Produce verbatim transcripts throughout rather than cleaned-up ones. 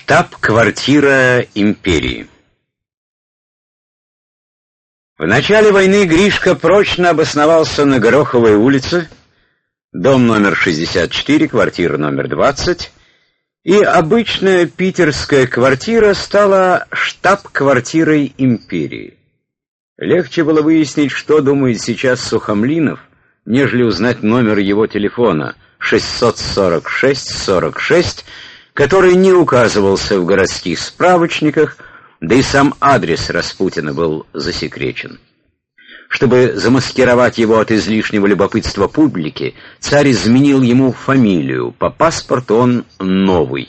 Штаб-квартира империи. В начале войны Гришка прочно обосновался на Гороховой улице, дом номер шестьдесят четыре, квартира номер двадцать, и обычная питерская квартира стала штаб-квартирой империи. Легче было выяснить, что думает сейчас Сухомлинов, нежели узнать номер его телефона шестьсот сорок шесть сорок шесть, который не указывался в городских справочниках, да и сам адрес Распутина был засекречен. Чтобы замаскировать его от излишнего любопытства публики, царь изменил ему фамилию, по паспорту он Новый.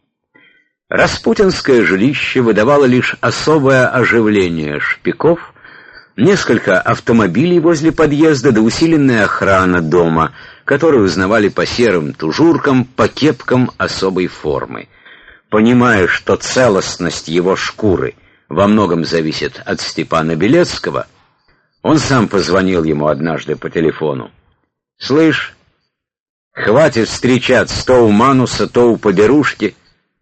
Распутинское жилище выдавало лишь особое оживление шпиков, несколько автомобилей возле подъезда да усиленная охрана дома, которую узнавали по серым тужуркам, по кепкам особой формы. Понимая, что целостность его шкуры во многом зависит от Степана Белецкого, он сам позвонил ему однажды по телефону. «Слышь, хватит встречаться то у Мануса, то у Поберушки.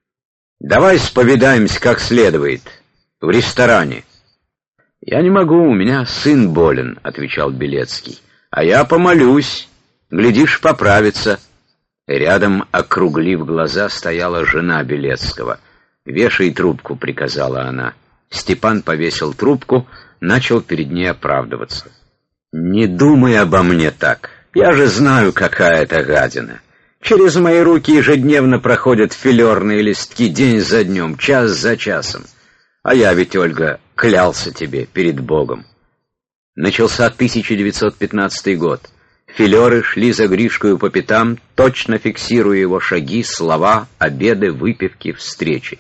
Давай споведаемся как следует, в ресторане». «Я не могу, у меня сын болен», — отвечал Белецкий. «А я помолюсь, глядишь, поправится». Рядом, округлив глаза, стояла жена Белецкого. «Вешай трубку», — приказала она. Степан повесил трубку, начал перед ней оправдываться. «Не думай обо мне так. Я же знаю, какая это гадина. Через мои руки ежедневно проходят филерные листки день за днем, час за часом. А я ведь, Ольга, клялся тебе перед Богом». Начался тысяча девятьсот пятнадцатый год. Филеры шли за Гришкою по пятам, точно фиксируя его шаги, слова, обеды, выпивки, встречи.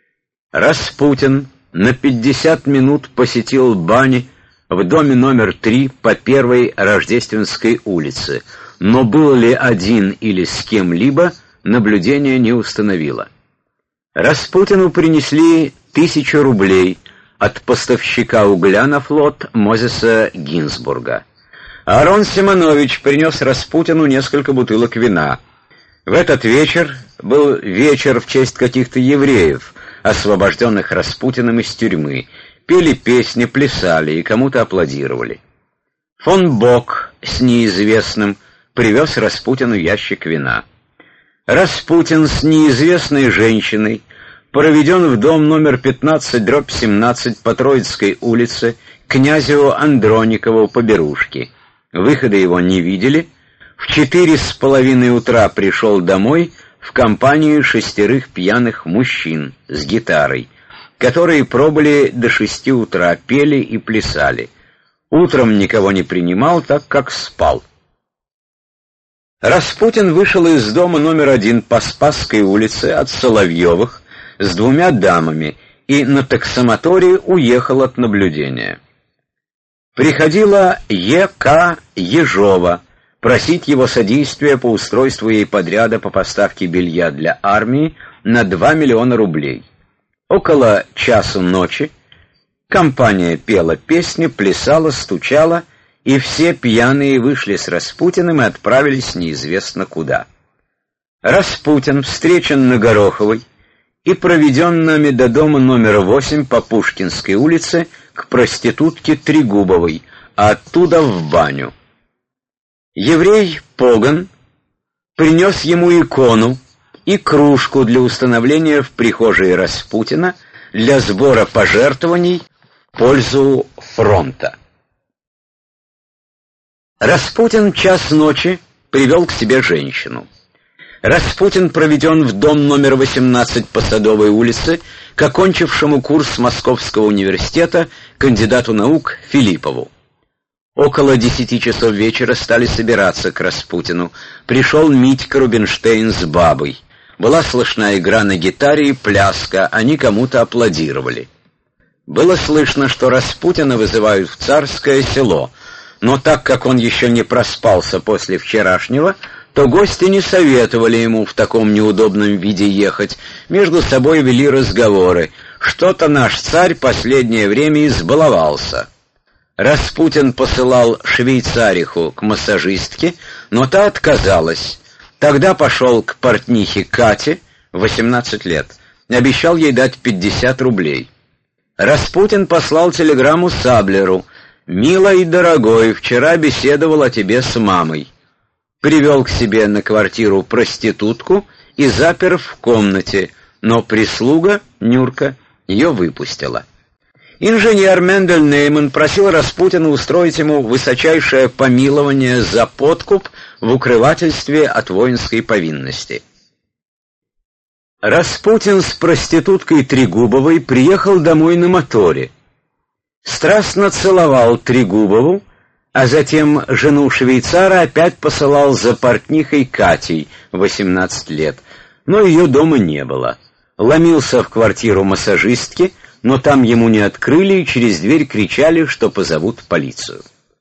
Распутин на пятьдесят минут посетил бани в доме номер три по первой Рождественской улице, но был ли один или с кем-либо, наблюдение не установило. Распутину принесли тысячу рублей от поставщика угля на флот Мозеса Гинзбурга. Арон Симонович принес Распутину несколько бутылок вина. В этот вечер был вечер в честь каких-то евреев, освобожденных Распутиным из тюрьмы. Пели песни, плясали и кому-то аплодировали. Фон Бок с неизвестным привез Распутину ящик вина. Распутин с неизвестной женщиной проведен в дом номер пятнадцать дробь семнадцать по Троицкой улице князю Андроникову по Берушке. Выхода его не видели. В четыре с половиной утра пришел домой в компанию шестерых пьяных мужчин с гитарой, которые пробыли до шести утра, пели и плясали. Утром никого не принимал, так как спал. Распутин вышел из дома номер один по Спасской улице от Соловьевых с двумя дамами и на таксомоторе уехал от наблюдения. Приходила Е К Ежова просить его содействия по устройству ей подряда по поставке белья для армии на два миллиона рублей. Около часу ночи компания пела песни, плясала, стучала, и все пьяные вышли с Распутиным и отправились неизвестно куда. Распутин встречен на Гороховой и проведен нами до дома номер восемь по Пушкинской улице к проститутке Трегубовой, а оттуда в баню. Еврей Поган принес ему икону и кружку для установления в прихожей Распутина для сбора пожертвований в пользу фронта. Распутин час ночи привел к себе женщину. Распутин проведен в дом номер восемнадцать по Садовой улице к окончившему курс Московского университета кандидату наук Филиппову. Около десяти часов вечера стали собираться к Распутину. Пришел Митька Рубинштейн с бабой. Была слышна игра на гитаре и пляска, они кому-то аплодировали. Было слышно, что Распутина вызывают в Царское Село, но так как он еще не проспался после вчерашнего, то гости не советовали ему в таком неудобном виде ехать, между собой вели разговоры. Что-то наш царь последнее время избаловался. Распутин посылал швейцариху к массажистке, но та отказалась. Тогда пошел к портнихе Кате, восемнадцать лет. обещал ей дать пятьдесят рублей. Распутин послал телеграмму Саблеру: «Милый дорогой, вчера беседовал о тебе с мамой». Привел к себе на квартиру проститутку и запер в комнате, но прислуга, Нюрка, ее выпустила. Инженер Мендель Нейман просил Распутина устроить ему высочайшее помилование за подкуп в укрывательстве от воинской повинности. Распутин с проституткой Трегубовой приехал домой на моторе. Страстно целовал Трегубову, а затем жену швейцара опять посылал за портнихой Катей, восемнадцать лет, но ее дома не было. Ломился в квартиру массажистки, но там ему не открыли и через дверь кричали, что позовут полицию.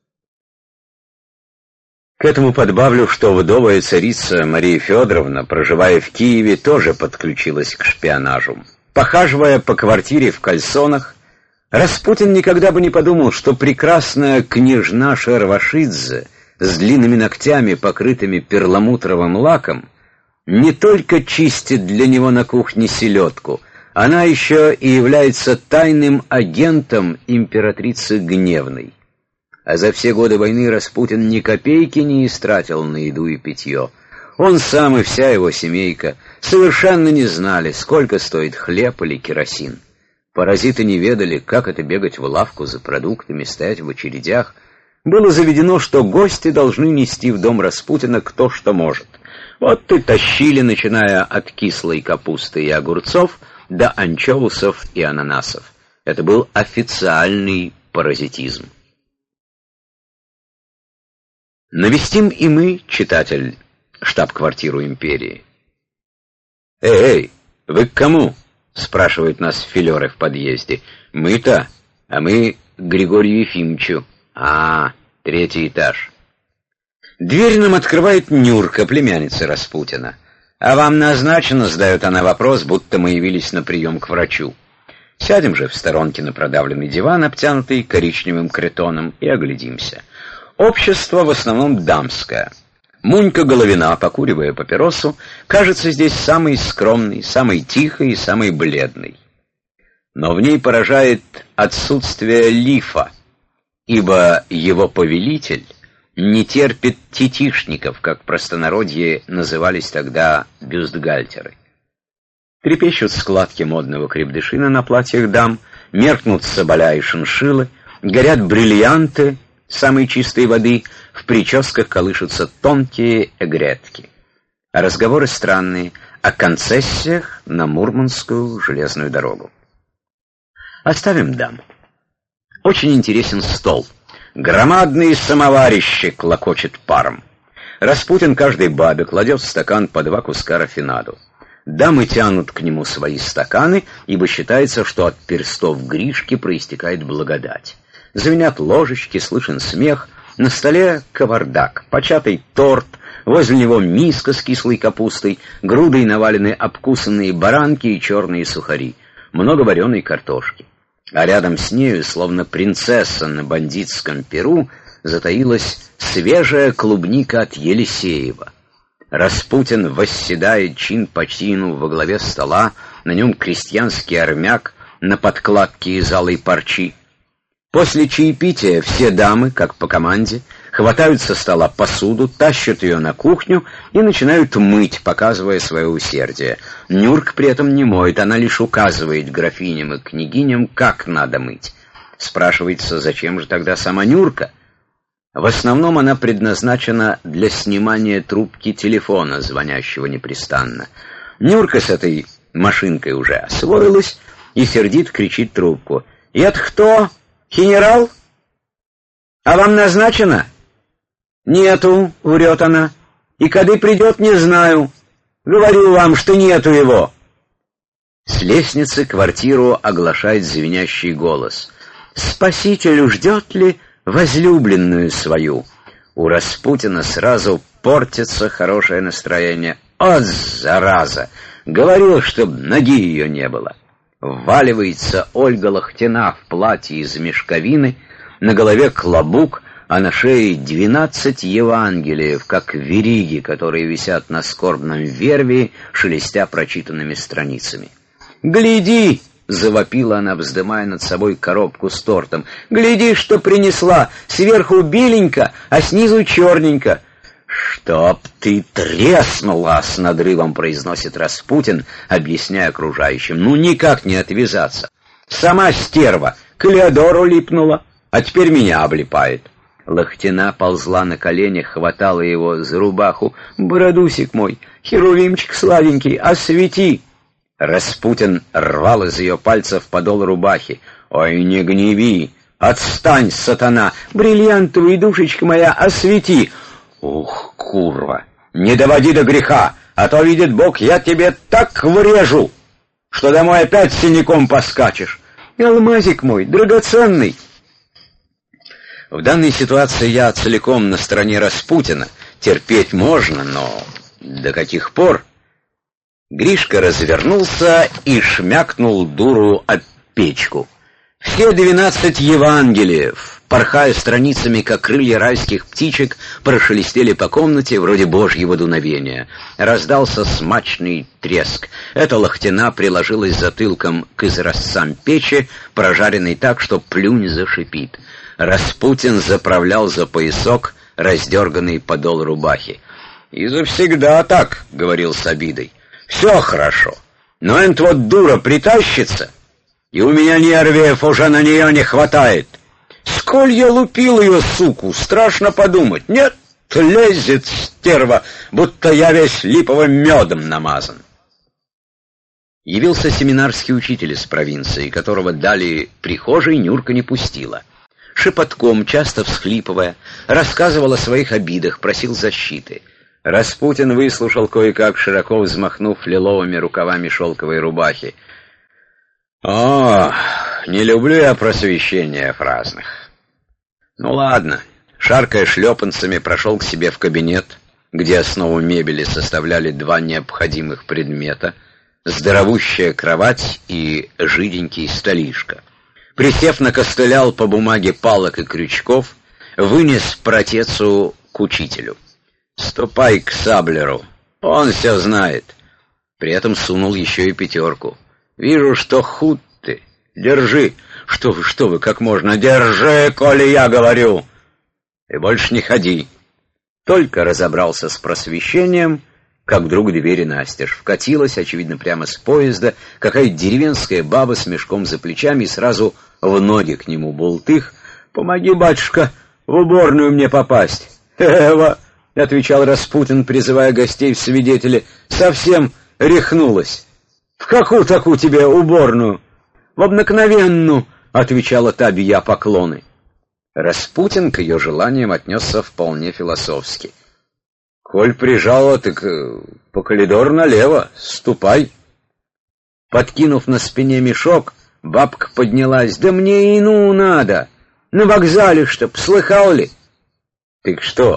К этому подбавлю, что вдовая царица Мария Федоровна, проживая в Киеве, тоже подключилась к шпионажу. Похаживая по квартире в кальсонах, Распутин никогда бы не подумал, что прекрасная княжна Шервашидзе с длинными ногтями, покрытыми перламутровым лаком, не только чистит для него на кухне селедку, она еще и является тайным агентом императрицы Гневной. А за все годы войны Распутин ни копейки не истратил на еду и питье. Он сам и вся его семейка совершенно не знали, сколько стоит хлеб или керосин. Паразиты не ведали, как это бегать в лавку за продуктами, стоять в очередях. Было заведено, что гости должны нести в дом Распутина кто что может. Вот и тащили, начиная от кислой капусты и огурцов до анчоусов и ананасов. Это был официальный паразитизм. Навестим и мы, читатель, штаб-квартиру империи. «Эй, эй, вы к кому?» — спрашивают нас филеры в подъезде. «Мы-то, а мы к Григорию Ефимовичу». «А, третий этаж». Дверь нам открывает Нюрка, племянница Распутина. «А вам назначено?» — задает она вопрос, будто мы явились на прием к врачу. Сядем же в сторонке на продавленный диван, обтянутый коричневым кретоном, и оглядимся. Общество в основном дамское. Мунька Головина, покуривая папиросу, кажется здесь самой скромной, самой тихой и самой бледной. Но в ней поражает отсутствие лифа, ибо его повелитель не терпит титишников, как в простонародье назывались тогда бюстгальтеры. Трепещут складки модного крепдышина на платьях дам, меркнут соболя и шиншиллы, горят бриллианты самой чистой воды, в прическах колышутся тонкие эгретки. А разговоры странные о концессиях на Мурманскую железную дорогу. Оставим дам. Очень интересен стол. Громадные самоварищи клокочет паром. Распутин каждой бабе кладет в стакан по два куска рафинаду. Дамы тянут к нему свои стаканы, ибо считается, что от перстов Гришки проистекает благодать. Звенят ложечки, слышен смех. На столе кавардак, початый торт, возле него миска с кислой капустой, грудой навалены обкусанные баранки и черные сухари, много вареной картошки. А рядом с нею, словно принцесса на бандитском перу, затаилась свежая клубника от Елисеева. Распутин восседает чин по чину во главе стола, на нем крестьянский армяк на подкладке из алой парчи. После чаепития все дамы, как по команде, хватают со стола посуду, тащат ее на кухню и начинают мыть, показывая свое усердие. Нюрка при этом не моет, она лишь указывает графиням и княгиням, как надо мыть. Спрашивается, зачем же тогда сама Нюрка? В основном она предназначена для снимания трубки телефона, звонящего непрестанно. Нюрка с этой машинкой уже освоилась и сердит кричит трубку. «Это кто? Генерал? А вам назначено?» «Нету», — врет она. «И кады придет, не знаю. Говорю вам, что нету его». С лестницы квартиру оглашает звенящий голос. «Спасителю ждет ли возлюбленную свою?» У Распутина сразу портится хорошее настроение. «От зараза! Говорил, чтоб ноги ее не было». Вваливается Ольга Лохтина в платье из мешковины, на голове клобук, а на шее двенадцать Евангелиев, как вериги, которые висят на скорбном вервии, шелестя прочитанными страницами. Гляди!» — завопила она, вздымая над собой коробку с тортом. «Гляди, что принесла! Сверху беленько, а снизу черненько!» «Чтоб ты треснула!» — с надрывом произносит Распутин, объясняя окружающим. «Ну, никак не отвязаться. Сама стерва к Леодору липнула, а теперь меня облипает». Лохтина ползла на коленях, хватала его за рубаху. «Бородусик мой, херувимчик сладенький, освети!» Распутин рвал из ее пальцев подол рубахи. «Ой, не гневи! Отстань, сатана! Бриллиантовая душечка моя, освети!» «Ух, курва! Не доводи до греха, а то, видит Бог, я тебе так врежу, что домой опять синяком поскачешь! Алмазик мой, драгоценный!» В данной ситуации я целиком на стороне Распутина. Терпеть можно, но до каких пор? Гришка развернулся и шмякнул дуру об печку. Все двенадцать Евангелиев, порхая страницами, как крылья райских птичек, прошелестели по комнате вроде божьего дуновения. Раздался смачный треск. Эта Лохтина приложилась затылком к изразцам печи, прожаренной так, что плюнь зашипит. Распутин заправлял за поясок раздерганный подол рубахи. «И завсегда так», — говорил с обидой. «Все хорошо, но эта вот дура притащится, и у меня нервов уже на нее не хватает. Сколь я лупил ее, суку, страшно подумать. Нет, лезет стерва, будто я весь липовым медом намазан». Явился семинарский учитель из провинции, которого дали прихожей, Нюрка не пустила. Шепотком, часто всхлипывая, рассказывал о своих обидах, просил защиты. Распутин выслушал кое-как, широко взмахнув лиловыми рукавами шелковой рубахи. «О, не люблю я просвещения фразных». Ну ладно, шаркая шлепанцами, прошел к себе в кабинет, где основу мебели составляли два необходимых предмета — здоровущая кровать и жиденький столишко. Присев, накостылял по бумаге палок и крючков, вынес протецу к учителю. «Ступай к Саблеру, он все знает». При этом сунул еще и пятерку. «Вижу, что худ ты. Держи». «Что вы, что вы, как можно? Держи, коли я говорю. И больше не ходи». Только разобрался с просвещением, как вдруг двери настежь. Вкатилась, очевидно, прямо с поезда, какая-то деревенская баба с мешком за плечами и сразу в ноги к нему бултых. «Помоги, батюшка, в уборную мне попасть». «Эва», — отвечал Распутин, призывая гостей в свидетели, — «совсем рехнулась». «В какую такую тебе уборную?» «В обыкновенную», — отвечала та, бия поклоны. Распутин к ее желаниям отнесся вполне философски. «Коль прижала, так по коридору налево, ступай». Подкинув на спине мешок, бабка поднялась. «Да мне и ну надо, на вокзале чтоб, слыхал ли?» «Так что,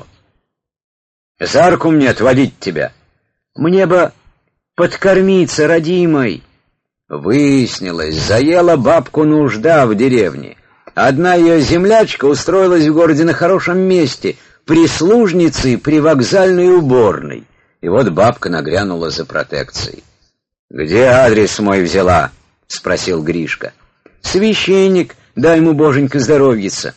за руку мне отводить тебя?» «Мне бы подкормиться, родимой». Выяснилось, заела бабку нужда в деревне. Одна ее землячка устроилась в городе на хорошем месте, прислужницей при вокзальной уборной. И вот бабка нагрянула за протекцией. «Где адрес мой взяла?» — спросил Гришка. «Священник, дай ему боженька здоровьица».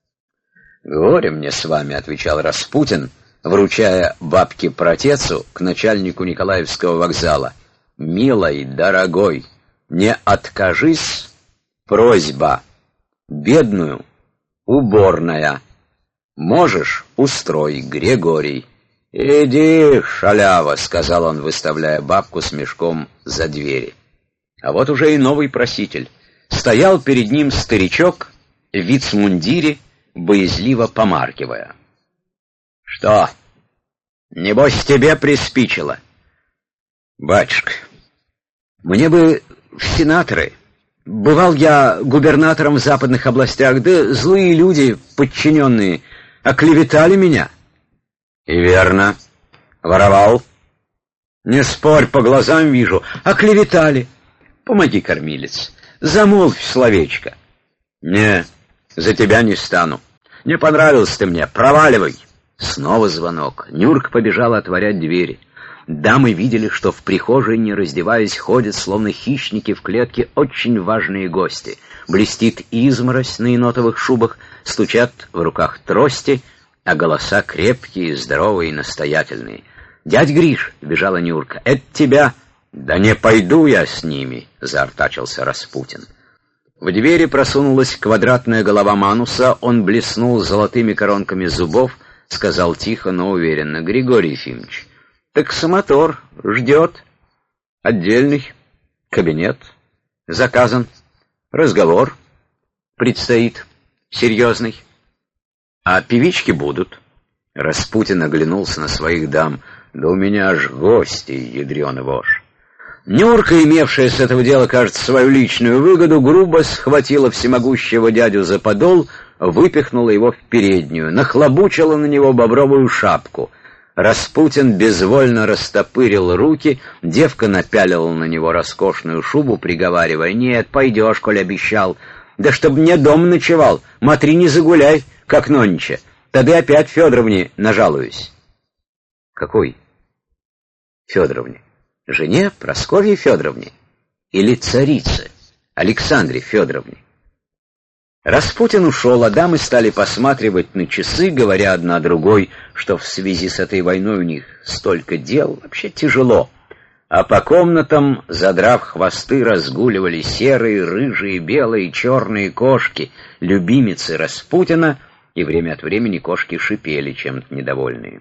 «Горе мне с вами», — отвечал Распутин, вручая бабке протецу к начальнику Николаевского вокзала. «Милой, дорогой, не откажись, просьба, бедную, уборная. Можешь, устрой, Григорий». «Иди, шалява», — сказал он, выставляя бабку с мешком за двери. А вот уже и новый проситель. Стоял перед ним старичок в вицмундире, боязливо помаркивая. «Что, небось тебе приспичило?» «Батюшка, мне бы в сенаторы. Бывал я губернатором в западных областях, да злые люди, подчиненные, оклеветали меня». «И верно. Воровал?» «Не спорь, по глазам вижу. Оклеветали. Помоги, кормилец, замолвь словечко». «Не, за тебя не стану. Не понравился ты мне, проваливай». Снова звонок. Нюрка побежала отворять двери. Дамы видели, что в прихожей, не раздеваясь, ходят, словно хищники в клетке, очень важные гости. Блестит изморозь на енотовых шубах, стучат в руках трости, а голоса крепкие, здоровые и настоятельные. «Дядь Гриш!» — бежала Нюрка. «Это тебя!» «Да не пойду я с ними!» — заортачился Распутин. В двери просунулась квадратная голова Мануса, он блеснул золотыми коронками зубов, сказал тихо, но уверенно: «Григорий Ефимович, таксомотор ждет. Отдельный кабинет. Заказан. Разговор предстоит. Серьезный. А певички будут». Распутин оглянулся на своих дам. «Да у меня аж гости, ядрёный вошь». Нюрка, имевшая с этого дела, кажется, свою личную выгоду, грубо схватила всемогущего дядю за подол, выпихнула его в переднюю, нахлобучила на него бобровую шапку. Распутин безвольно растопырил руки, девка напялила на него роскошную шубу, приговаривая: «Нет, пойдешь, коль обещал. Да чтоб мне дом ночевал, матри не загуляй, как нонче. Тогда опять Федоровне нажалуюсь». «Какой Федоровне? Жене Прасковье Федоровне или царице Александре Федоровне?» Распутин ушел, а дамы стали посматривать на часы, говоря одна другой, что в связи с этой войной у них столько дел, вообще тяжело. А по комнатам, задрав хвосты, разгуливали серые, рыжие, белые, черные кошки, любимицы Распутина, и время от времени кошки шипели, чем-то недовольные.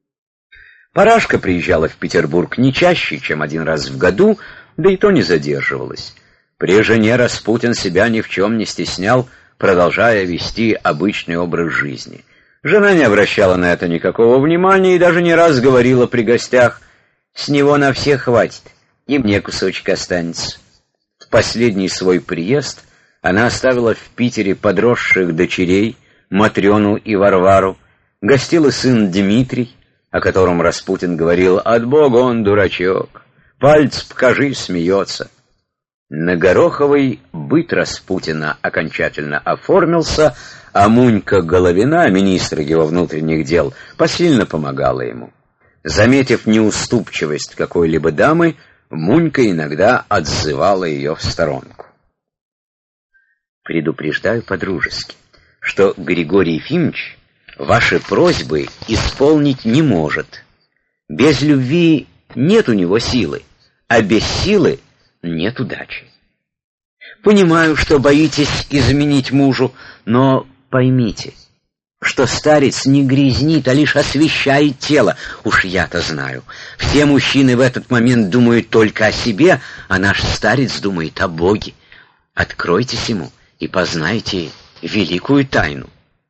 Парашка приезжала в Петербург не чаще, чем один раз в году, да и то не задерживалась. При жене Распутин себя ни в чем не стеснял, продолжая вести обычный образ жизни. Жена не обращала на это никакого внимания и даже не раз говорила при гостях: «С него на всех хватит, и мне кусочек останется». В последний свой приезд она оставила в Питере подросших дочерей, Матрёну и Варвару, гостил и сын Дмитрий, о котором Распутин говорил: «От Бога он дурачок, пальц покажи, смеется». На Гороховой быт Распутина окончательно оформился, а Мунька Головина, министр его внутренних дел, посильно помогала ему. Заметив неуступчивость какой-либо дамы, Мунька иногда отзывала ее в сторонку. «Предупреждаю по-дружески, что Григорий Ефимович ваши просьбы исполнить не может. Без любви нет у него силы, а без силы нет удачи. Понимаю, что боитесь изменить мужу, но поймите, что старец не грязнит, а лишь освещает тело. Уж я-то знаю. Все мужчины в этот момент думают только о себе, а наш старец думает о Боге. Откройтесь ему и познайте великую тайну».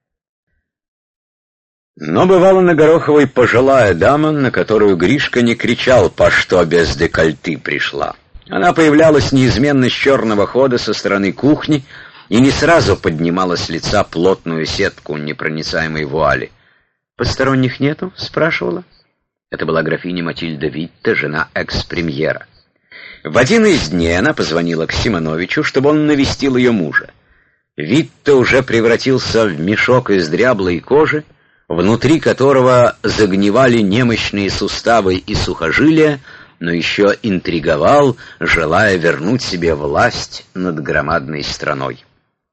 Но бывало на Гороховой пожилая дама, на которую Гришка не кричал: «По что без декольте пришла?». Она появлялась неизменно с черного хода со стороны кухни и не сразу поднимала с лица плотную сетку непроницаемой вуали. «Посторонних нету?» — спрашивала. Это была графиня Матильда Витте, жена экс-премьера. В один из дней она позвонила к Симоновичу, чтобы он навестил ее мужа. Витте уже превратился в мешок из дряблой кожи, внутри которого загнивали немощные суставы и сухожилия, но еще интриговал, желая вернуть себе власть над громадной страной.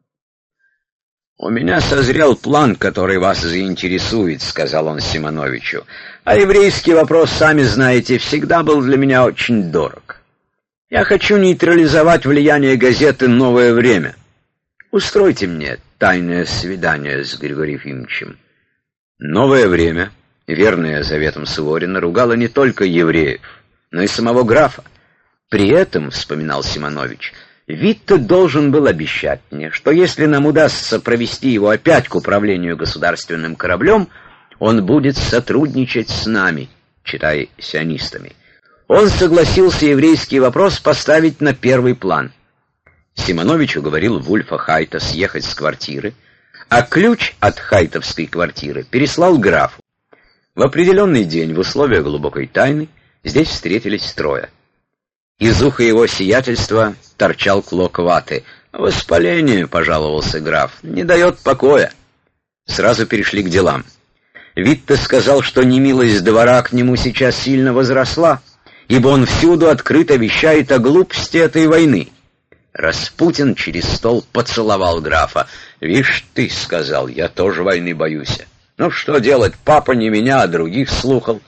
«У меня созрел план, который вас заинтересует», — сказал он Симоновичу. «А еврейский вопрос, сами знаете, всегда был для меня очень дорог. Я хочу нейтрализовать влияние газеты «Новое время». Устройте мне тайное свидание с Григорием Ефимовичем». «Новое время», верное заветам Суворина, ругало не только евреев, но и самого графа. При этом, вспоминал Симонович, Витте должен был обещать мне, что если нам удастся провести его опять к управлению государственным кораблем, он будет сотрудничать с нами, читай, сионистами. Он согласился еврейский вопрос поставить на первый план. Симонович уговорил Вульфа Хайта съехать с квартиры, а ключ от хайтовской квартиры переслал графу. В определенный день в условиях глубокой тайны здесь встретились трое. Из уха его сиятельства торчал клок ваты. «Воспаление», — пожаловался граф, — «не дает покоя». Сразу перешли к делам. Витте сказал, что немилость двора к нему сейчас сильно возросла, ибо он всюду открыто вещает о глупости этой войны. Распутин через стол поцеловал графа. «Вишь ты, — сказал, — я тоже войны боюсь. Ну что делать, папа не меня, а других слухал.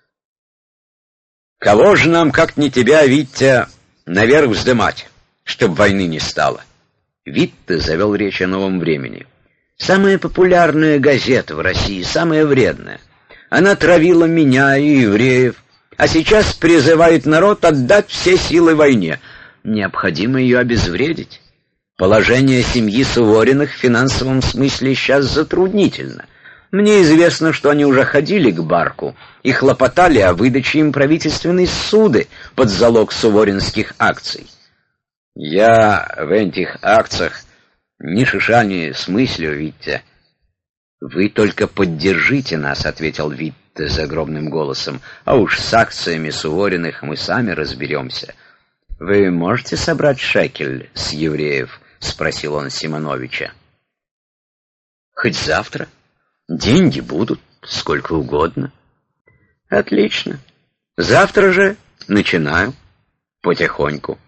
Кого же нам, как не тебя, Витя, наверх вздымать, чтоб войны не стало?» Витте завел речь о новом времени. «Самая популярная газета в России, самая вредная. Она травила меня и евреев, а сейчас призывает народ отдать все силы войне. Необходимо ее обезвредить. Положение семьи Сувориных в финансовом смысле сейчас затруднительно. Мне известно, что они уже ходили к Барку и хлопотали о выдаче им правительственной ссуды под залог суворинских акций. Я в этих акциях ни шиша не смыслю, Витя». «Вы только поддержите нас, — ответил Витте загробным голосом, — а уж с акциями Сувориных мы сами разберемся». «Вы можете собрать шекель с евреев?» — спросил он Симоновича. «Хоть завтра. Деньги будут, сколько угодно». «Отлично. Завтра же начинаю. Потихоньку».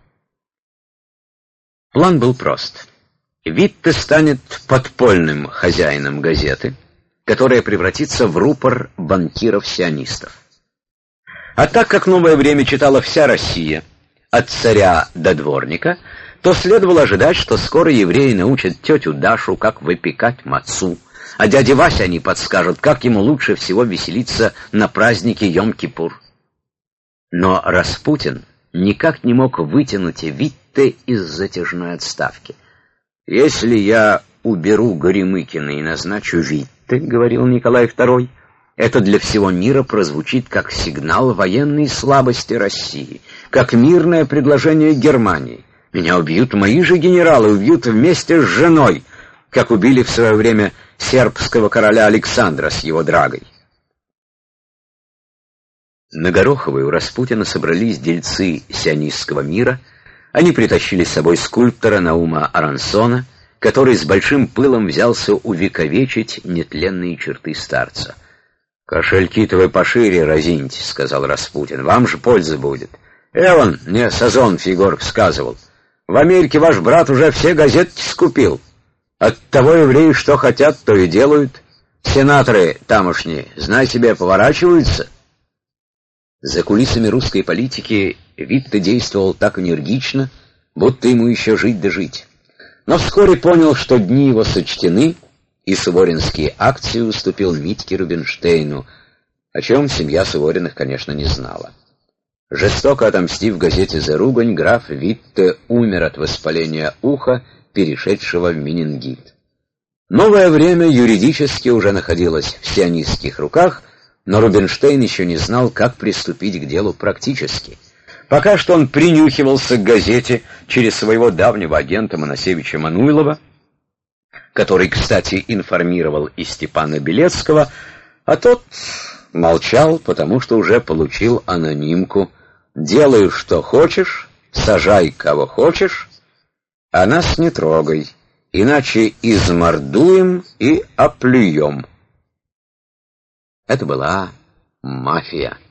План был прост. Витте станет подпольным хозяином газеты, которая превратится в рупор банкиров-сионистов. А так как «Новое время» читала вся Россия, от царя до дворника, то следовало ожидать, что скоро евреи научат тетю Дашу, как выпекать мацу, а дяде Васе они подскажут, как ему лучше всего веселиться на празднике Йом-Кипур. Но Распутин никак не мог вытянуть Витте из затяжной отставки. «Если я уберу Горемыкина и назначу Витте, — говорил Николай второй, — это для всего мира прозвучит как сигнал военной слабости России, как мирное предложение Германии. Меня убьют мои же генералы, убьют вместе с женой, как убили в свое время сербского короля Александра с его драгой». На Гороховой у Распутина собрались дельцы сионистского мира. Они притащили с собой скульптора Наума Арансона, который с большим пылом взялся увековечить нетленные черты старца. «Кошельки-то вы пошире разиньте, — сказал Распутин, — вам же польза будет. Эван, мне Сазон Фигорг сказывал, в Америке ваш брат уже все газетки скупил. Оттого евреи что хотят, то и делают. Сенаторы тамошние, знай себе, поворачиваются». За кулисами русской политики Витте действовал так энергично, будто ему еще жить да жить. Но вскоре понял, что дни его сочтены, и суворинские акции уступил Митьке Рубинштейну, о чем семья Сувориных, конечно, не знала. Жестоко отомстив газете за ругань, граф Витте умер от воспаления уха, перешедшего в менингит. Новое время юридически уже находилось в сионистских руках, но Рубинштейн еще не знал, как приступить к делу практически. Пока что он принюхивался к газете через своего давнего агента Моносевича Мануйлова, который, кстати, информировал и Степана Белецкого, а тот молчал, потому что уже получил анонимку: «Делай, что хочешь, сажай, кого хочешь, а нас не трогай, иначе измордуем и оплюем». Это была мафия.